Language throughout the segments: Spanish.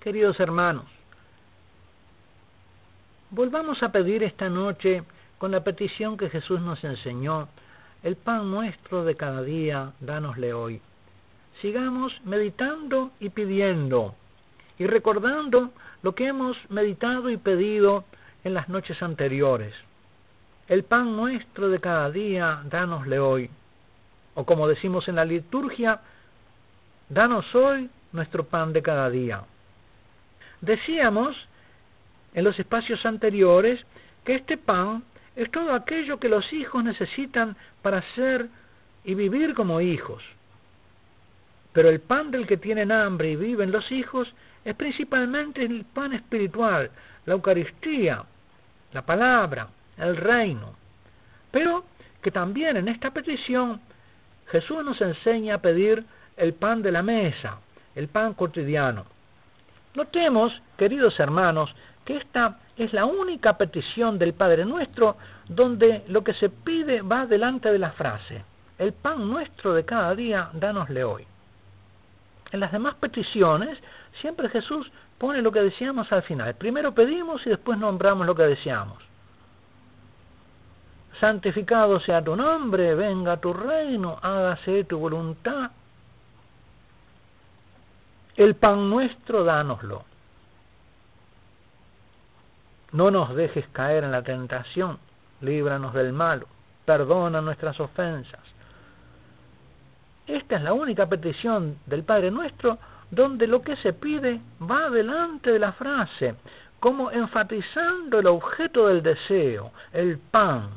Queridos hermanos, volvamos a pedir esta noche con la petición que Jesús nos enseñó: el pan nuestro de cada día, dánosle hoy. Sigamos meditando y pidiendo, y recordando lo que hemos meditado y pedido en las noches anteriores. El pan nuestro de cada día, dánosle hoy. O como decimos en la liturgia, danos hoy nuestro pan de cada día. Decíamos en los espacios anteriores que este pan es todo aquello que los hijos necesitan para ser y vivir como hijos. Pero el pan del que tienen hambre y viven los hijos es principalmente el pan espiritual, la Eucaristía, la palabra, el reino. Pero que también en esta petición Jesús nos enseña a pedir el pan de la mesa, el pan cotidiano. Notemos, queridos hermanos, que esta es la única petición del Padre Nuestro donde lo que se pide va delante de la frase: el pan nuestro de cada día, dánosle hoy. En las demás peticiones, siempre Jesús pone lo que deseamos al final. Primero pedimos y después nombramos lo que deseamos. Santificado sea tu nombre, venga tu reino, hágase tu voluntad. El pan nuestro, dánoslo. No nos dejes caer en la tentación, líbranos del malo, perdona nuestras ofensas. Esta es la única petición del Padre Nuestro donde lo que se pide va delante de la frase, como enfatizando el objeto del deseo, el pan.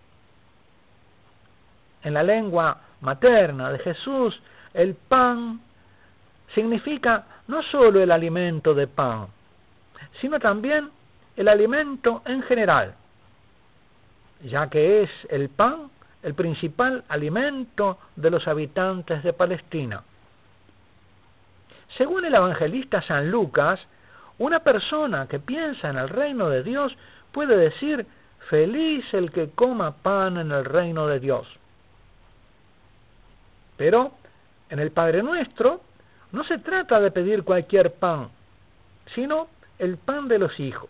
En la lengua materna de Jesús, el pan significa no solo el alimento de pan, sino también el alimento en general, ya que es el pan el principal alimento de los habitantes de Palestina. Según el evangelista San Lucas, una persona que piensa en el reino de Dios puede decir: feliz el que coma pan en el reino de Dios. Pero en el Padre Nuestro no se trata de pedir cualquier pan, sino el pan de los hijos.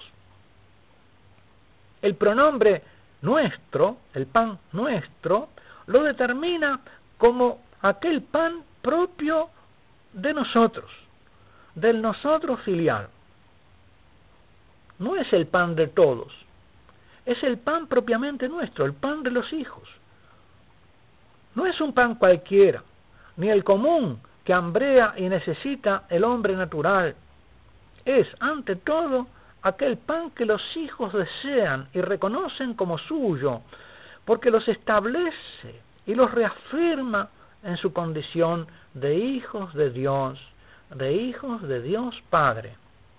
El pronombre nuestro, el pan nuestro, lo determina como aquel pan propio de nosotros, del nosotros filial. No es el pan de todos, es el pan propiamente nuestro, el pan de los hijos. No es un pan cualquiera, ni el común que hambrea y necesita el hombre natural. Es, ante todo, aquel pan que los hijos desean y reconocen como suyo, porque los establece y los reafirma en su condición de hijos de Dios Padre.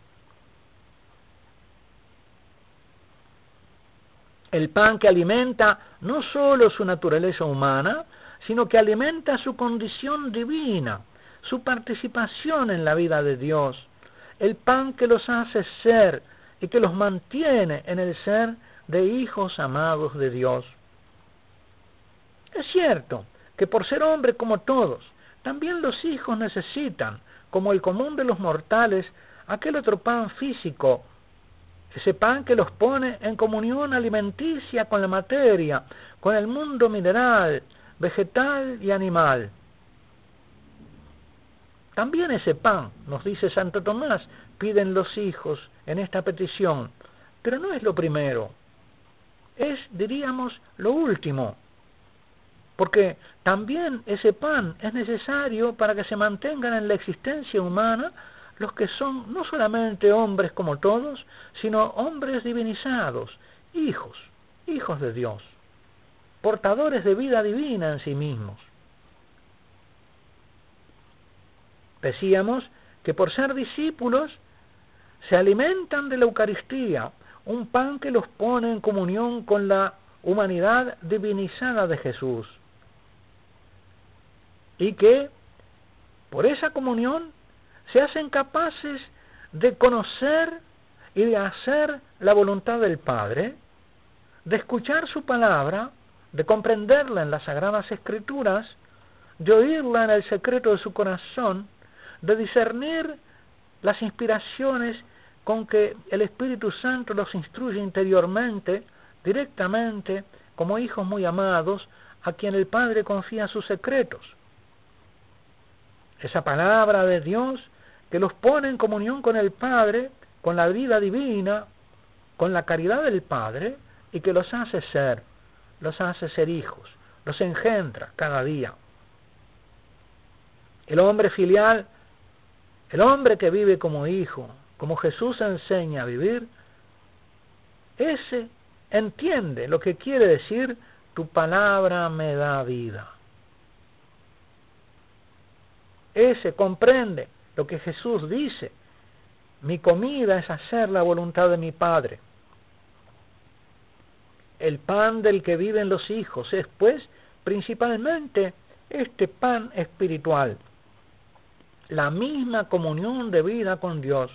El pan que alimenta no solo su naturaleza humana, sino que alimenta su condición divina, su participación en la vida de Dios. El pan que los hace ser y que los mantiene en el ser de hijos amados de Dios. Es cierto que por ser hombre como todos, también los hijos necesitan, como el común de los mortales, aquel otro pan físico, ese pan que los pone en comunión alimenticia con la materia, con el mundo mineral, vegetal y animal. También ese pan, nos dice Santo Tomás, piden los hijos en esta petición, pero no es lo primero, es, diríamos, lo último, porque también ese pan es necesario para que se mantengan en la existencia humana los que son no solamente hombres como todos, sino hombres divinizados, hijos de Dios, portadores de vida divina en sí mismos. Decíamos que por ser discípulos se alimentan de la Eucaristía, un pan que los pone en comunión con la humanidad divinizada de Jesús, y que por esa comunión se hacen capaces de conocer y de hacer la voluntad del Padre, de escuchar su palabra, de comprenderla en las Sagradas Escrituras, de oírla en el secreto de su corazón, de discernir las inspiraciones con que el Espíritu Santo los instruye interiormente, directamente, como hijos muy amados, a quien el Padre confía sus secretos. Esa palabra de Dios que los pone en comunión con el Padre, con la vida divina, con la caridad del Padre, y que los hace ser hijos, los engendra cada día. El hombre filial, el hombre que vive como hijo, como Jesús enseña a vivir, ese entiende lo que quiere decir: tu palabra me da vida. Ese comprende lo que Jesús dice: mi comida es hacer la voluntad de mi Padre. El pan del que viven los hijos es, pues, principalmente este pan espiritual, la misma comunión de vida con Dios.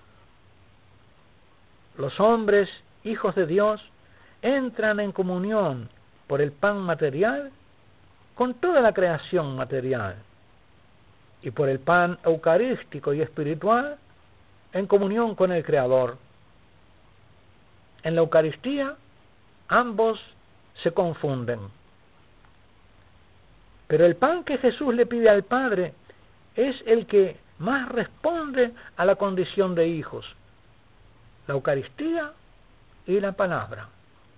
Los hombres, hijos de Dios, entran en comunión por el pan material con toda la creación material, y por el pan eucarístico y espiritual en comunión con el Creador. En la Eucaristía ambos se confunden. Pero el pan que Jesús le pide al Padre es el que más responde a la condición de hijos: la Eucaristía y la palabra.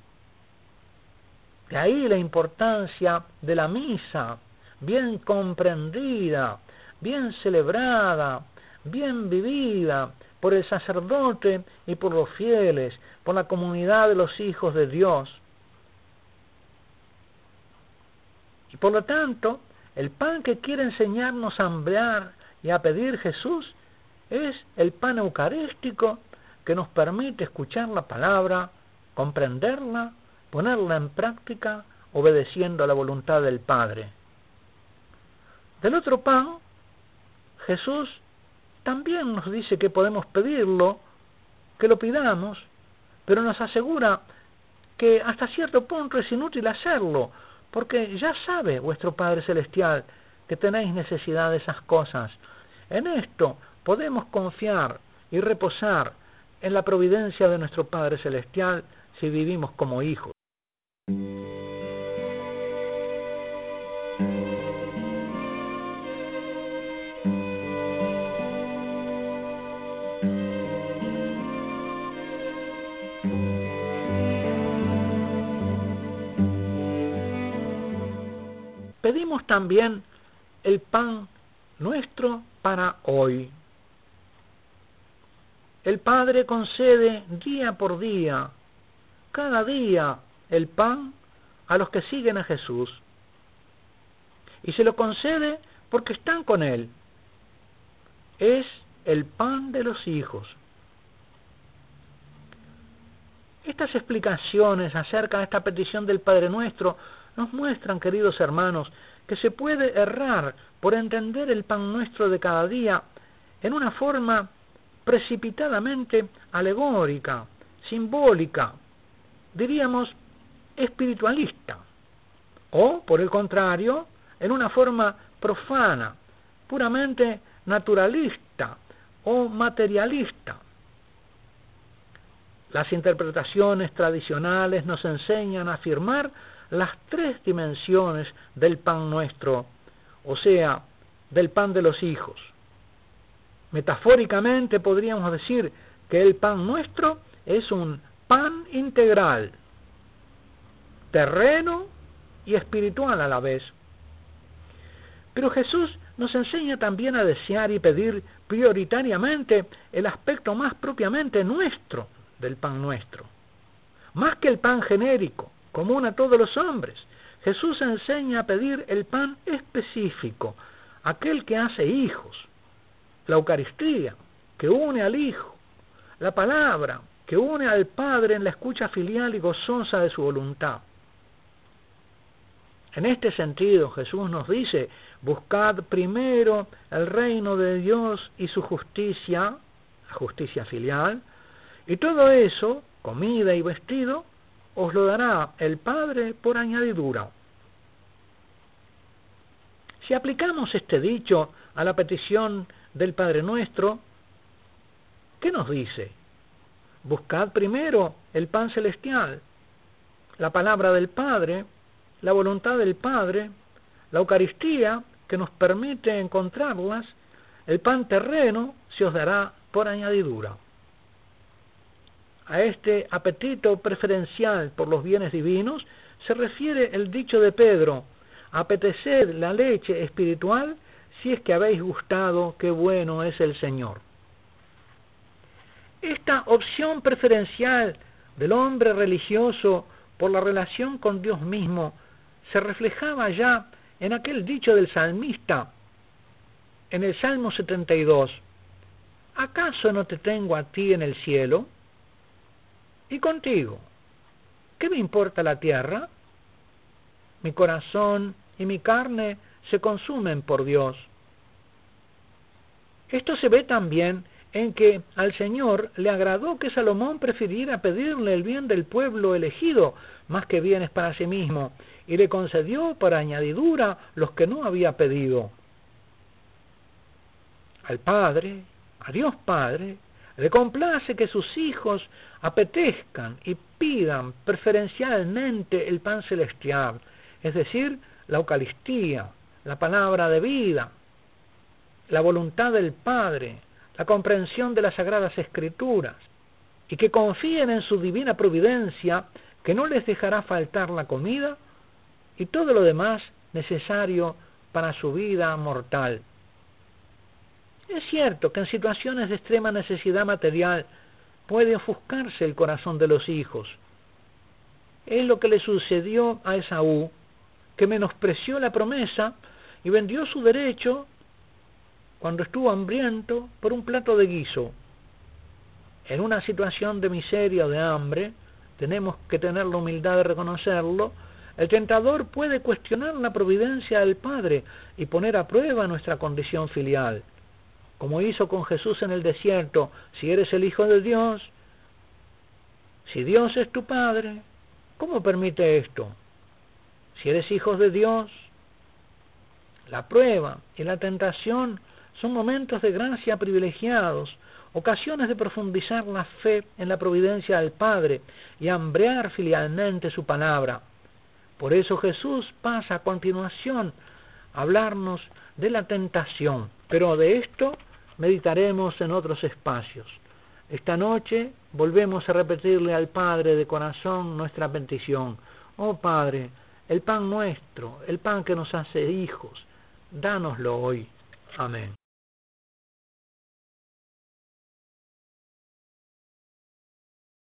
De ahí la importancia de la misa, bien comprendida, bien celebrada, bien vivida por el sacerdote y por los fieles, por la comunidad de los hijos de Dios. Y por lo tanto, el pan que quiere enseñarnos a hambrear y a pedir Jesús es el pan eucarístico que nos permite escuchar la palabra, comprenderla, ponerla en práctica, obedeciendo a la voluntad del Padre. Del otro pan, Jesús también nos dice que podemos pedirlo, que lo pidamos, pero nos asegura que hasta cierto punto es inútil hacerlo, porque ya sabe vuestro Padre Celestial que tenéis necesidad de esas cosas. En esto podemos confiar y reposar en la providencia de nuestro Padre Celestial si vivimos como hijos. Pedimos también el pan nuestro para hoy. El Padre concede día por día, cada día, el pan a los que siguen a Jesús. Y se lo concede porque están con Él. Es el pan de los hijos. Estas explicaciones acerca de esta petición del Padre Nuestro nos muestran, queridos hermanos, que se puede errar por entender el pan nuestro de cada día en una forma precipitadamente alegórica, simbólica, diríamos espiritualista, o, por el contrario, en una forma profana, puramente naturalista o materialista. Las interpretaciones tradicionales nos enseñan a afirmar las tres dimensiones del pan nuestro, o sea, del pan de los hijos. Metafóricamente podríamos decir que el pan nuestro es un pan integral, terreno y espiritual a la vez. Pero Jesús nos enseña también a desear y pedir prioritariamente el aspecto más propiamente nuestro del pan nuestro. Más que el pan genérico, común a todos los hombres, Jesús enseña a pedir el pan específico, aquel que hace hijos, la Eucaristía, que une al Hijo, la palabra, que une al Padre en la escucha filial y gozosa de su voluntad. En este sentido, Jesús nos dice: buscad primero el reino de Dios y su justicia, la justicia filial, y todo eso, comida y vestido, os lo dará el Padre por añadidura. Si aplicamos este dicho a la petición del Padre Nuestro, ¿Qué nos dice? Buscad primero el pan celestial, la palabra del Padre, la voluntad del Padre, la Eucaristía, que nos permite encontrarlas. El pan terreno se os dará por añadidura. A este apetito preferencial por los bienes divinos se refiere el dicho de Pedro: apeteced la leche espiritual si es que habéis gustado qué bueno es el Señor. Esta opción preferencial del hombre religioso por la relación con Dios mismo se reflejaba ya en aquel dicho del salmista en el Salmo 72: ¿acaso no te tengo a ti en el cielo? Y contigo, ¿qué me importa la tierra? Mi corazón y mi carne se consumen por Dios. Esto se ve también en que al Señor le agradó que Salomón prefiriera pedirle el bien del pueblo elegido más que bienes para sí mismo, y le concedió por añadidura los que no había pedido. Al Padre, a Dios Padre, le complace que sus hijos apetezcan y pidan preferencialmente el pan celestial, es decir, la Eucaristía, la palabra de vida, la voluntad del Padre, la comprensión de las Sagradas Escrituras, y que confíen en su divina providencia, que no les dejará faltar la comida y todo lo demás necesario para su vida mortal. Es cierto que en situaciones de extrema necesidad material puede ofuscarse el corazón de los hijos. Es lo que le sucedió a Esaú, que menospreció la promesa y vendió su derecho cuando estuvo hambriento por un plato de guiso. En una situación de miseria o de hambre, tenemos que tener la humildad de reconocerlo, el tentador puede cuestionar la providencia del Padre y poner a prueba nuestra condición filial, como hizo con Jesús en el desierto: si eres el Hijo de Dios, si Dios es tu Padre, ¿cómo permite esto? Si eres hijo de Dios. La prueba y la tentación son momentos de gracia privilegiados, ocasiones de profundizar la fe en la providencia del Padre y hambrear filialmente su palabra. Por eso Jesús pasa a continuación a hablarnos de la tentación, pero de esto meditaremos en otros espacios. Esta noche volvemos a repetirle al Padre de corazón nuestra petición: oh Padre, el pan nuestro, el pan que nos hace hijos, dánoslo hoy. Amén.